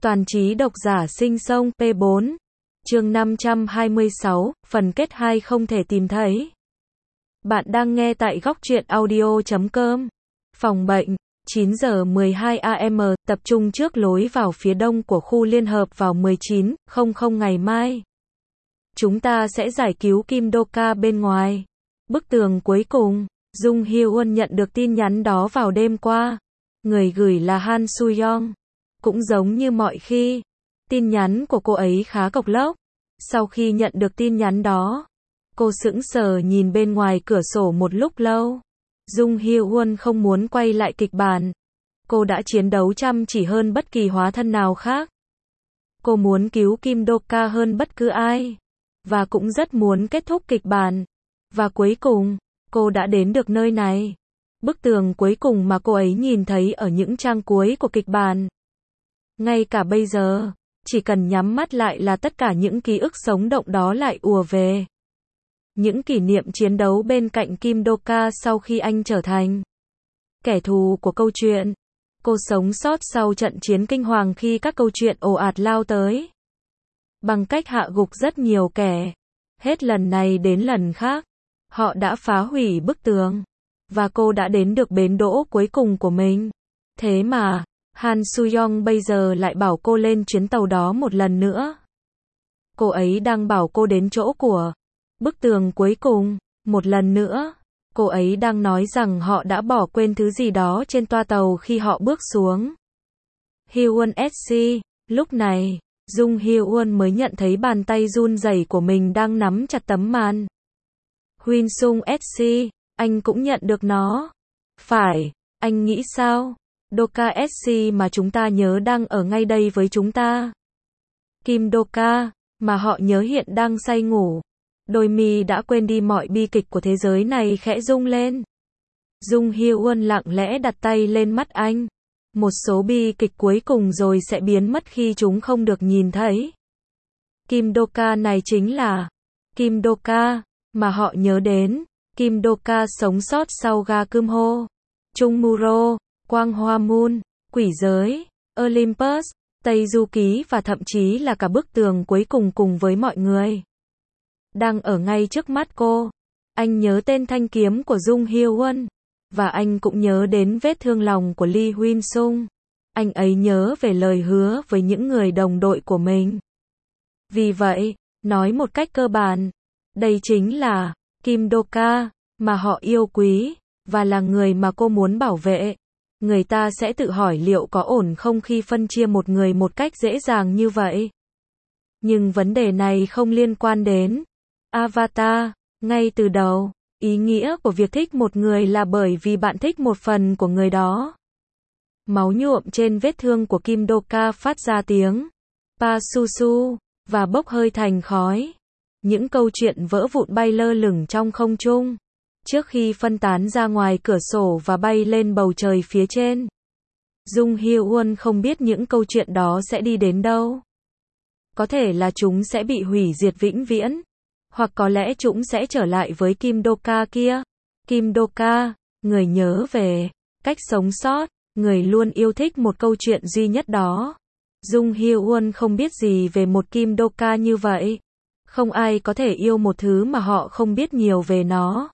Toàn trí độc giả sinh sông P4. Chương 526, phần kết 2 không thể tìm thấy. Bạn đang nghe tại góc truyện audio.com. Phòng bệnh, 9 giờ 12 AM, tập trung trước lối vào phía đông của khu liên hợp vào 19:00 ngày mai. Chúng ta sẽ giải cứu Kim Do-ka bên ngoài. Bức tường cuối cùng, Jung Hye-won nhận được tin nhắn đó vào đêm qua. Người gửi là Han Soo-young. Cũng giống như mọi khi, tin nhắn của cô ấy khá cộc lốc. Sau khi nhận được tin nhắn đó, cô sững sờ nhìn bên ngoài cửa sổ một lúc lâu. Jung Hye-won không muốn quay lại kịch bản. Cô đã chiến đấu chăm chỉ hơn bất kỳ hóa thân nào khác. Cô muốn cứu Kim Do-ka hơn bất cứ ai. Và cũng rất muốn kết thúc kịch bản. Và cuối cùng, cô đã đến được nơi này. Bức tường cuối cùng mà cô ấy nhìn thấy ở những trang cuối của kịch bản. Ngay cả bây giờ, chỉ cần nhắm mắt lại là tất cả những ký ức sống động đó lại ùa về. Những kỷ niệm chiến đấu bên cạnh Kim Do-ka sau khi anh trở thành kẻ thù của câu chuyện. Cô sống sót sau trận chiến kinh hoàng khi các câu chuyện ồ ạt lao tới. Bằng cách hạ gục rất nhiều kẻ. Hết lần này đến lần khác, họ đã phá hủy bức tường. Và cô đã đến được bến đỗ cuối cùng của mình. Thế mà, Han Soo-young bây giờ lại bảo cô lên chuyến tàu đó một lần nữa. Cô ấy đang bảo cô đến chỗ của bức tường cuối cùng, một lần nữa. Cô ấy đang nói rằng họ đã bỏ quên thứ gì đó trên toa tàu khi họ bước xuống. Hye-won SC. Lúc này, Jung Hye-won mới nhận thấy bàn tay run rẩy của mình đang nắm chặt tấm màn. Huynsung SC. Anh cũng nhận được nó. Phải, anh nghĩ sao? Do-ka SC mà chúng ta nhớ đang ở ngay đây với chúng ta. Kim Do-ka, mà họ nhớ hiện đang say ngủ. Đôi mi đã quên đi mọi bi kịch của thế giới này khẽ rung lên. Jung Hye-won lặng lẽ đặt tay lên mắt anh. Một số bi kịch cuối cùng rồi sẽ biến mất khi chúng không được nhìn thấy. Kim Do-ka này chính là Kim Do-ka mà họ nhớ đến. Kim Do-ka sống sót sau ga Kumho, Chung Muro, Quang Hoa Moon, Quỷ Giới, Olympus, Tây Du Ký và thậm chí là cả bức tường cuối cùng cùng với mọi người. Đang ở ngay trước mắt cô. Anh nhớ tên thanh kiếm của Jung Hye-won. Và anh cũng nhớ đến vết thương lòng của Lee Huynsung. Anh ấy nhớ về lời hứa với những người đồng đội của mình. Vì vậy, nói một cách cơ bản, đây chính là Kim Do-ka mà họ yêu quý, và là người mà cô muốn bảo vệ. Người ta sẽ tự hỏi liệu có ổn không khi phân chia một người một cách dễ dàng như vậy. Nhưng vấn đề này không liên quan đến Avatar. Ngay từ đầu, ý nghĩa của việc thích một người là bởi vì bạn thích một phần của người đó. Máu nhuộm trên vết thương của Kim Do-ka phát ra tiếng pa su su và bốc hơi thành khói. Những câu chuyện vỡ vụn bay lơ lửng trong không trung, trước khi phân tán ra ngoài cửa sổ và bay lên bầu trời phía trên. Jung Hye-won không biết những câu chuyện đó sẽ đi đến đâu. Có thể là chúng sẽ bị hủy diệt vĩnh viễn, hoặc có lẽ chúng sẽ trở lại với Kim Do-ka kia. Kim Do-ka, người nhớ về cách sống sót, người luôn yêu thích một câu chuyện duy nhất đó. Jung Hye-won không biết gì về một Kim Do-ka như vậy. Không ai có thể yêu một thứ mà họ không biết nhiều về nó.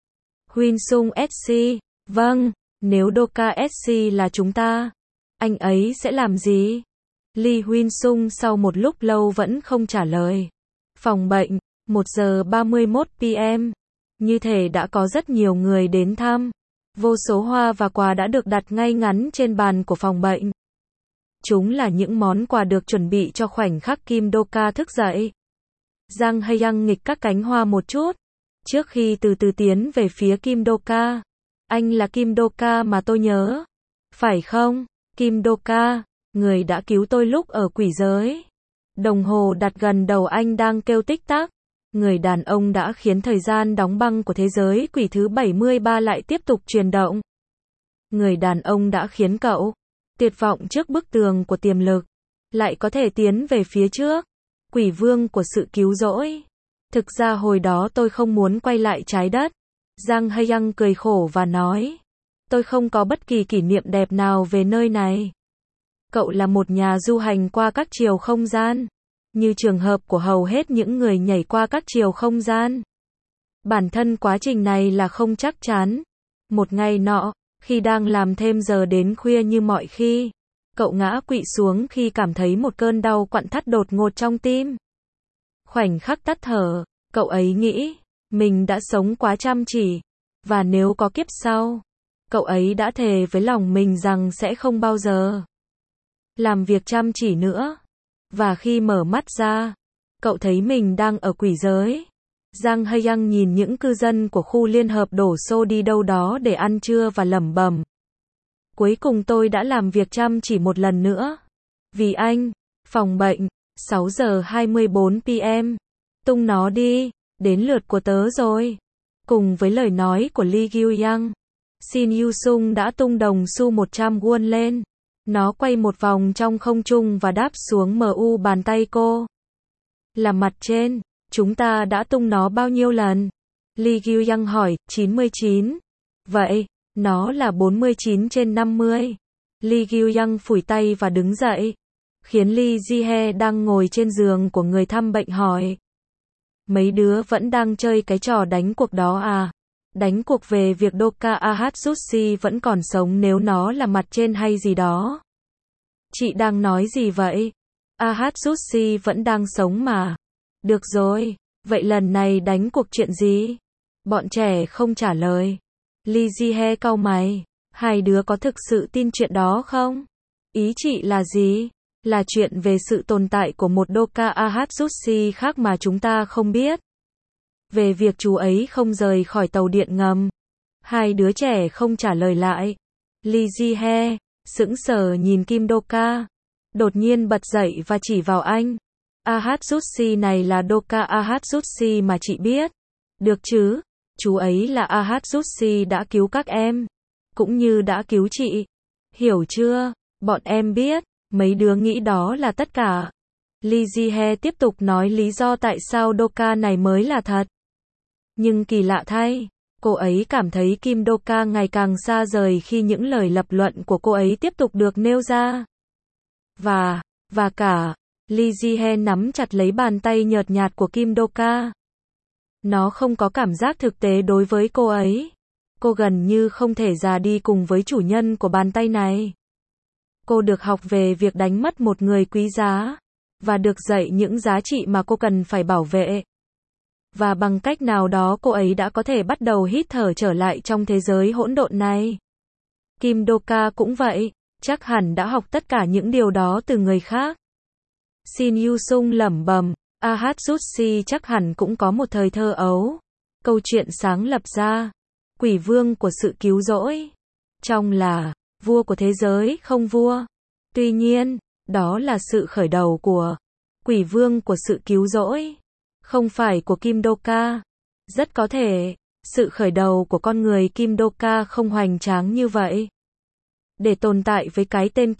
Huynsung SC. Vâng, nếu Do-ka SC là chúng ta, anh ấy sẽ làm gì? Lee Huynsung sau một lúc lâu vẫn không trả lời. Phòng bệnh, 1 giờ 31 PM. Như thể đã có rất nhiều người đến thăm. Vô số hoa và quà đã được đặt ngay ngắn trên bàn của phòng bệnh. Chúng là những món quà được chuẩn bị cho khoảnh khắc Kim Do-ka thức dậy. Jang Hae-young nghịch các cánh hoa một chút, trước khi từ từ tiến về phía Kim Do-ka. Anh là Kim Do-ka mà tôi nhớ. Phải không? Kim Do-ka, người đã cứu tôi lúc ở quỷ giới. Đồng hồ đặt gần đầu anh đang kêu tích tắc. Người đàn ông đã khiến thời gian đóng băng của thế giới quỷ thứ 73 lại tiếp tục chuyển động. Người đàn ông đã khiến cậu tuyệt vọng trước bức tường của tiềm lực, lại có thể tiến về phía trước. Quỷ vương của sự cứu rỗi. Thực ra hồi đó tôi không muốn quay lại trái đất. Jang Hae-young cười khổ và nói. Tôi không có bất kỳ kỷ niệm đẹp nào về nơi này. Cậu là một nhà du hành qua các chiều không gian. Như trường hợp của hầu hết những người nhảy qua các chiều không gian. Bản thân quá trình này là không chắc chắn. Một ngày nọ, khi đang làm thêm giờ đến khuya như mọi khi, cậu ngã quỵ xuống khi cảm thấy một cơn đau quặn thắt đột ngột trong tim. Khoảnh khắc tắt thở, cậu ấy nghĩ, mình đã sống quá chăm chỉ, và nếu có kiếp sau, cậu ấy đã thề với lòng mình rằng sẽ không bao giờ làm việc chăm chỉ nữa. Và khi mở mắt ra, cậu thấy mình đang ở quỷ giới. Giang Hae-young nhìn những cư dân của khu liên hợp đổ xô đi đâu đó để ăn trưa và lẩm bẩm. Cuối cùng tôi đã làm việc chăm chỉ một lần nữa. Vì anh, phòng bệnh, 6 giờ 24 p.m. Tung nó đi, đến lượt của tớ rồi. Cùng với lời nói của Lee Gyu-young, Shin Yu-sung đã tung đồng xu 100 won lên. Nó quay một vòng trong không trung và đáp xuống mu bàn tay cô. Là mặt trên, chúng ta đã tung nó bao nhiêu lần? Lee Gyu-young hỏi, 99. Vậy, nó là 49 trên 50. Lee Gyu-young phủi tay và đứng dậy. Khiến Lee Ji-hye đang ngồi trên giường của người thăm bệnh hỏi. Mấy đứa vẫn đang chơi cái trò đánh cuộc đó à? Đánh cuộc về việc Doka Ahatsushi vẫn còn sống nếu nó là mặt trên hay gì đó. Chị đang nói gì vậy? Ahatsushi vẫn đang sống mà. Được rồi, vậy lần này đánh cuộc chuyện gì? Bọn trẻ không trả lời. Lee Ji-hye cau mày. Hai đứa có thực sự tin chuyện đó không? Ý chị là gì? Là chuyện về sự tồn tại của một Doka Ahatsushi khác mà chúng ta không biết. Về việc chú ấy không rời khỏi tàu điện ngầm. Hai đứa trẻ không trả lời lại. Lee Ji-hye sững sờ nhìn Kim Doka. Đột nhiên bật dậy và chỉ vào anh. Ahatsushi này là Doka Ahatsushi mà chị biết. Được chứ? Chú ấy là Ahatsushi đã cứu các em. Cũng như đã cứu chị. Hiểu chưa? Bọn em biết. Mấy đứa nghĩ đó là tất cả. Lee Ji-hye tiếp tục nói lý do tại sao Doka này mới là thật. Nhưng kỳ lạ thay, cô ấy cảm thấy Kim Doka ngày càng xa rời khi những lời lập luận của cô ấy tiếp tục được nêu ra. Và cả, Lee Ji-hye nắm chặt lấy bàn tay nhợt nhạt của Kim Doka. Nó không có cảm giác thực tế đối với cô ấy. Cô gần như không thể già đi cùng với chủ nhân của bàn tay này. Cô được học về việc đánh mất một người quý giá, và được dạy những giá trị mà cô cần phải bảo vệ. Và bằng cách nào đó cô ấy đã có thể bắt đầu hít thở trở lại trong thế giới hỗn độn này. Kim Doka cũng vậy, chắc hẳn đã học tất cả những điều đó từ người khác. Shin Yu-sung lẩm bẩm, Ahatsushi chắc hẳn cũng có một thời thơ ấu. Câu chuyện sáng lập ra, quỷ vương của sự cứu rỗi. Trong là, vua của thế giới không vua. Tuy nhiên, đó là sự khởi đầu của quỷ vương của sự cứu rỗi. Không phải của Kim Doka. Rất có thể, sự khởi đầu của con người Kim Doka không hoành tráng như vậy. Để tồn tại với cái tên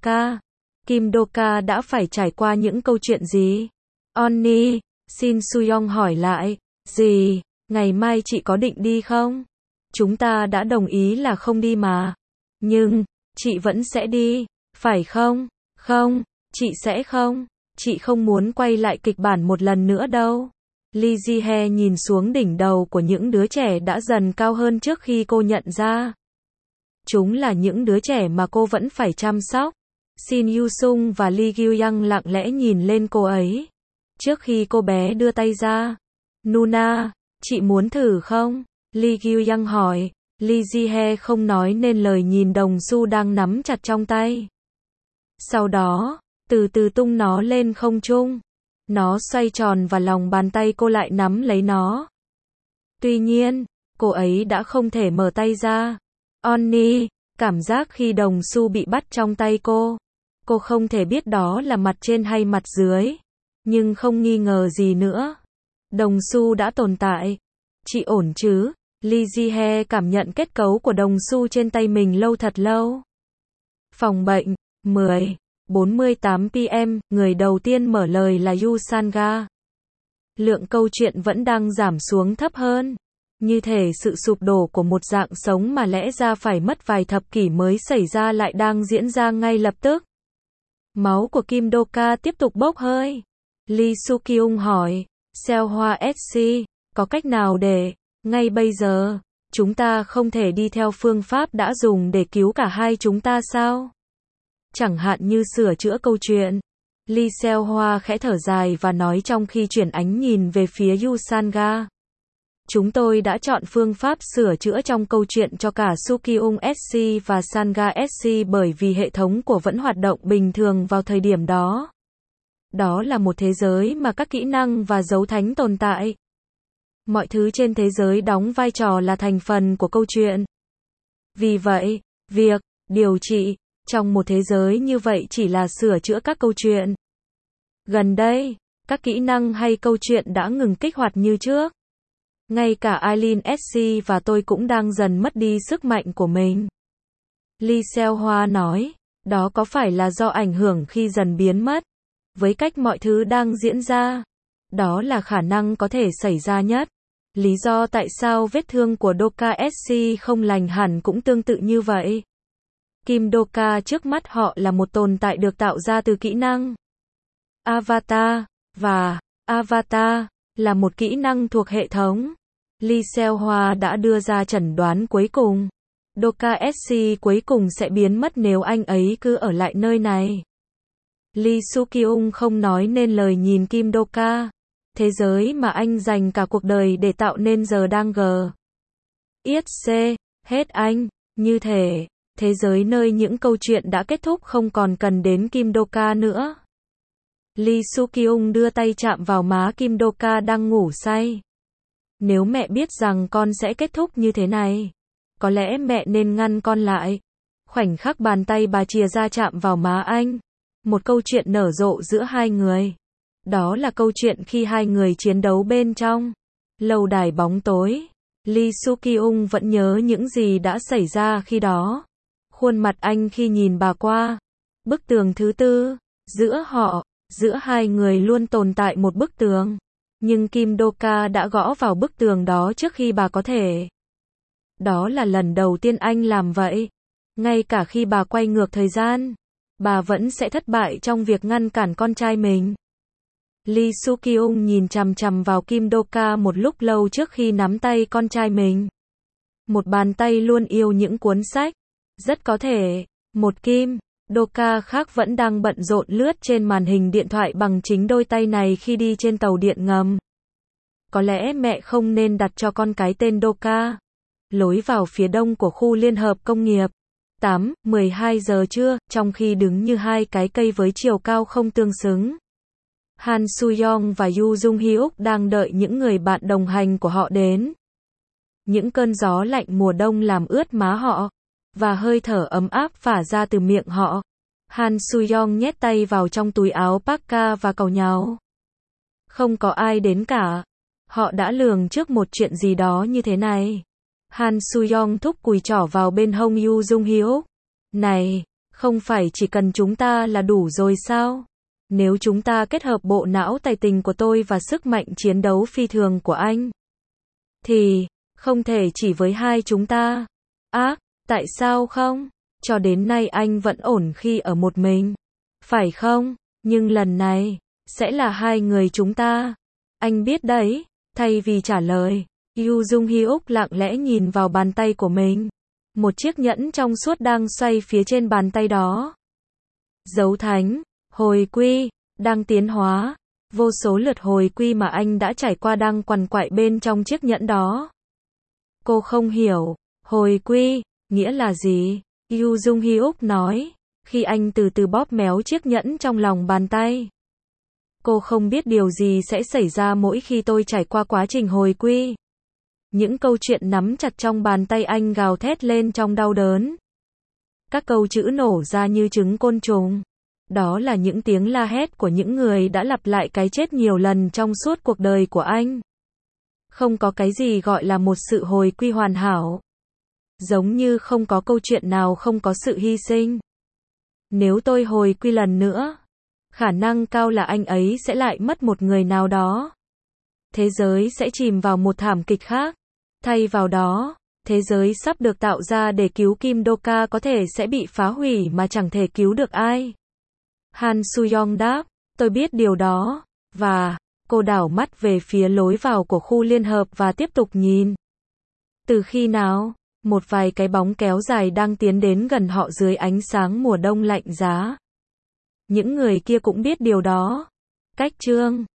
Kim Doka đã phải trải qua những câu chuyện gì? Onni, Shin Soo-young hỏi lại. Gì, ngày mai chị có định đi không? Chúng ta đã đồng ý là không đi mà. Nhưng, chị vẫn sẽ đi, phải không? Không, chị sẽ không. Chị không muốn quay lại kịch bản một lần nữa đâu. Lee Ji-hye nhìn xuống đỉnh đầu của những đứa trẻ đã dần cao hơn trước khi cô nhận ra. Chúng là những đứa trẻ mà cô vẫn phải chăm sóc. Shin Yu-sung và Lee Gyu-young lặng lẽ nhìn lên cô ấy. Trước khi cô bé đưa tay ra. Nuna, chị muốn thử không? Lee Gyu-young hỏi. Lee Ji-hye không nói nên lời nhìn đồng xu đang nắm chặt trong tay. Sau đó, từ từ tung nó lên không trung. Nó xoay tròn và lòng bàn tay cô lại nắm lấy nó. Tuy nhiên, cô ấy đã không thể mở tay ra. Onni, cảm giác khi đồng xu bị bắt trong tay cô. Cô không thể biết đó là mặt trên hay mặt dưới. Nhưng không nghi ngờ gì nữa. Đồng xu đã tồn tại. Chị ổn chứ? Lee Ji-hye cảm nhận kết cấu của đồng xu trên tay mình thật lâu. Phòng bệnh, 10:48 p.m. Người đầu tiên mở lời là Yu Sanga. Lượng câu chuyện vẫn đang giảm xuống thấp hơn. Như thể sự sụp đổ của một dạng sống mà lẽ ra phải mất vài thập kỷ mới xảy ra lại đang diễn ra ngay lập tức. Máu của Kim Do-ka tiếp tục bốc hơi. Lee Soo-kyung hỏi, Seohwa SC, có cách nào để, ngay bây giờ, chúng ta không thể đi theo phương pháp đã dùng để cứu cả hai chúng ta sao? Chẳng hạn như sửa chữa câu chuyện. Lee Seohwa khẽ thở dài và nói trong khi chuyển ánh nhìn về phía Yusanga. Chúng tôi đã chọn phương pháp sửa chữa trong câu chuyện cho cả Sukyung SC và Sanga SC bởi vì hệ thống của vẫn hoạt động bình thường vào thời điểm đó. Đó là một thế giới mà các kỹ năng và dấu thánh tồn tại. Mọi thứ trên thế giới đóng vai trò là thành phần của câu chuyện. Vì vậy, việc điều trị trong một thế giới như vậy chỉ là sửa chữa các câu chuyện. Gần đây, các kỹ năng hay câu chuyện đã ngừng kích hoạt như trước. Ngay cả Eileen SC và tôi cũng đang dần mất đi sức mạnh của mình. Lee Seohwa nói, đó có phải là do ảnh hưởng khi dần biến mất, với cách mọi thứ đang diễn ra? Đó là khả năng có thể xảy ra nhất. Lý do tại sao vết thương của Do-ka SC không lành hẳn cũng tương tự như vậy. Kim Do-ka trước mắt họ là một tồn tại được tạo ra từ kỹ năng Avatar, và Avatar là một kỹ năng thuộc hệ thống. Lee Seohwa đã đưa ra chẩn đoán cuối cùng. Do-ka SC cuối cùng sẽ biến mất nếu anh ấy cứ ở lại nơi này. Lee Soo-kyung không nói nên lời nhìn Kim Do-ka. Thế giới mà anh dành cả cuộc đời để tạo nên giờ đang Yết C. Hết anh. Như thể, thế giới nơi những câu chuyện đã kết thúc không còn cần đến Kim Do-ka nữa. Lee Soo-kyung đưa tay chạm vào má Kim Do-ka đang ngủ say. Nếu mẹ biết rằng con sẽ kết thúc như thế này, có lẽ mẹ nên ngăn con lại. Khoảnh khắc bàn tay bà chìa ra chạm vào má anh. Một câu chuyện nở rộ giữa hai người. Đó là câu chuyện khi hai người chiến đấu bên trong lâu đài bóng tối. Lee Soo-kyung vẫn nhớ những gì đã xảy ra khi đó. Khuôn mặt anh khi nhìn bà qua bức tường thứ tư. Giữa hai người luôn tồn tại một bức tường. Nhưng Kim Do-ka đã gõ vào bức tường đó trước khi bà có thể. Đó là lần đầu tiên anh làm vậy. Ngay cả khi bà quay ngược thời gian, bà vẫn sẽ thất bại trong việc ngăn cản con trai mình. Lee Soo-kyung nhìn chằm chằm vào Kim Do-ka một lúc lâu trước khi nắm tay con trai mình. Một bàn tay luôn yêu những cuốn sách. Rất có thể, một Kim Do-ka khác vẫn đang bận rộn lướt trên màn hình điện thoại bằng chính đôi tay này khi đi trên tàu điện ngầm. Có lẽ mẹ không nên đặt cho con cái tên Do-ka. Lối vào phía đông của khu liên hợp công nghiệp. 12 giờ trưa, trong khi đứng như hai cái cây với chiều cao không tương xứng. Han Soo-young và Yoo Jung-hyuk đang đợi những người bạn đồng hành của họ đến. Những cơn gió lạnh mùa đông làm ướt má họ, và hơi thở ấm áp phả ra từ miệng họ. Han Soo-young nhét tay vào trong túi áo parka và càu nhàu. Không có ai đến cả. Họ đã lường trước một chuyện gì đó như thế này. Han Soo-young thúc cùi trỏ vào bên hông Yoo Jung-hyuk. Này, không phải chỉ cần chúng ta là đủ rồi sao? Nếu chúng ta kết hợp bộ não tài tình của tôi và sức mạnh chiến đấu phi thường của anh, thì, không thể chỉ với hai chúng ta. Tại sao không? Cho đến nay anh vẫn ổn khi ở một mình. Phải không? Nhưng lần này, sẽ là hai người chúng ta. Anh biết đấy. Thay vì trả lời, Yoo Jung-hyuk lặng lẽ nhìn vào bàn tay của mình. Một chiếc nhẫn trong suốt đang xoay phía trên bàn tay đó. Dấu thánh, hồi quy, đang tiến hóa. Vô số lượt hồi quy mà anh đã trải qua đang quằn quại bên trong chiếc nhẫn đó. Cô không hiểu, hồi quy, nghĩa là gì? Yoo Jung-hyuk nói, khi anh từ từ bóp méo chiếc nhẫn trong lòng bàn tay. Cô không biết điều gì sẽ xảy ra mỗi khi tôi trải qua quá trình hồi quy. Những câu chuyện nắm chặt trong bàn tay anh gào thét lên trong đau đớn. Các câu chữ nổ ra như trứng côn trùng. Đó là những tiếng la hét của những người đã lặp lại cái chết nhiều lần trong suốt cuộc đời của anh. Không có cái gì gọi là một sự hồi quy hoàn hảo. Giống như không có câu chuyện nào không có sự hy sinh. Nếu tôi hồi quy lần nữa, khả năng cao là anh ấy sẽ lại mất một người nào đó. Thế giới sẽ chìm vào một thảm kịch khác. Thay vào đó, thế giới sắp được tạo ra để cứu Kim Do-ka có thể sẽ bị phá hủy mà chẳng thể cứu được ai. Han Soo-young đáp, tôi biết điều đó, và, cô đảo mắt về phía lối vào của khu liên hợp và tiếp tục nhìn. Từ khi nào? Một vài cái bóng kéo dài đang tiến đến gần họ dưới ánh sáng mùa đông lạnh giá. Những người kia cũng biết điều đó. Cách chương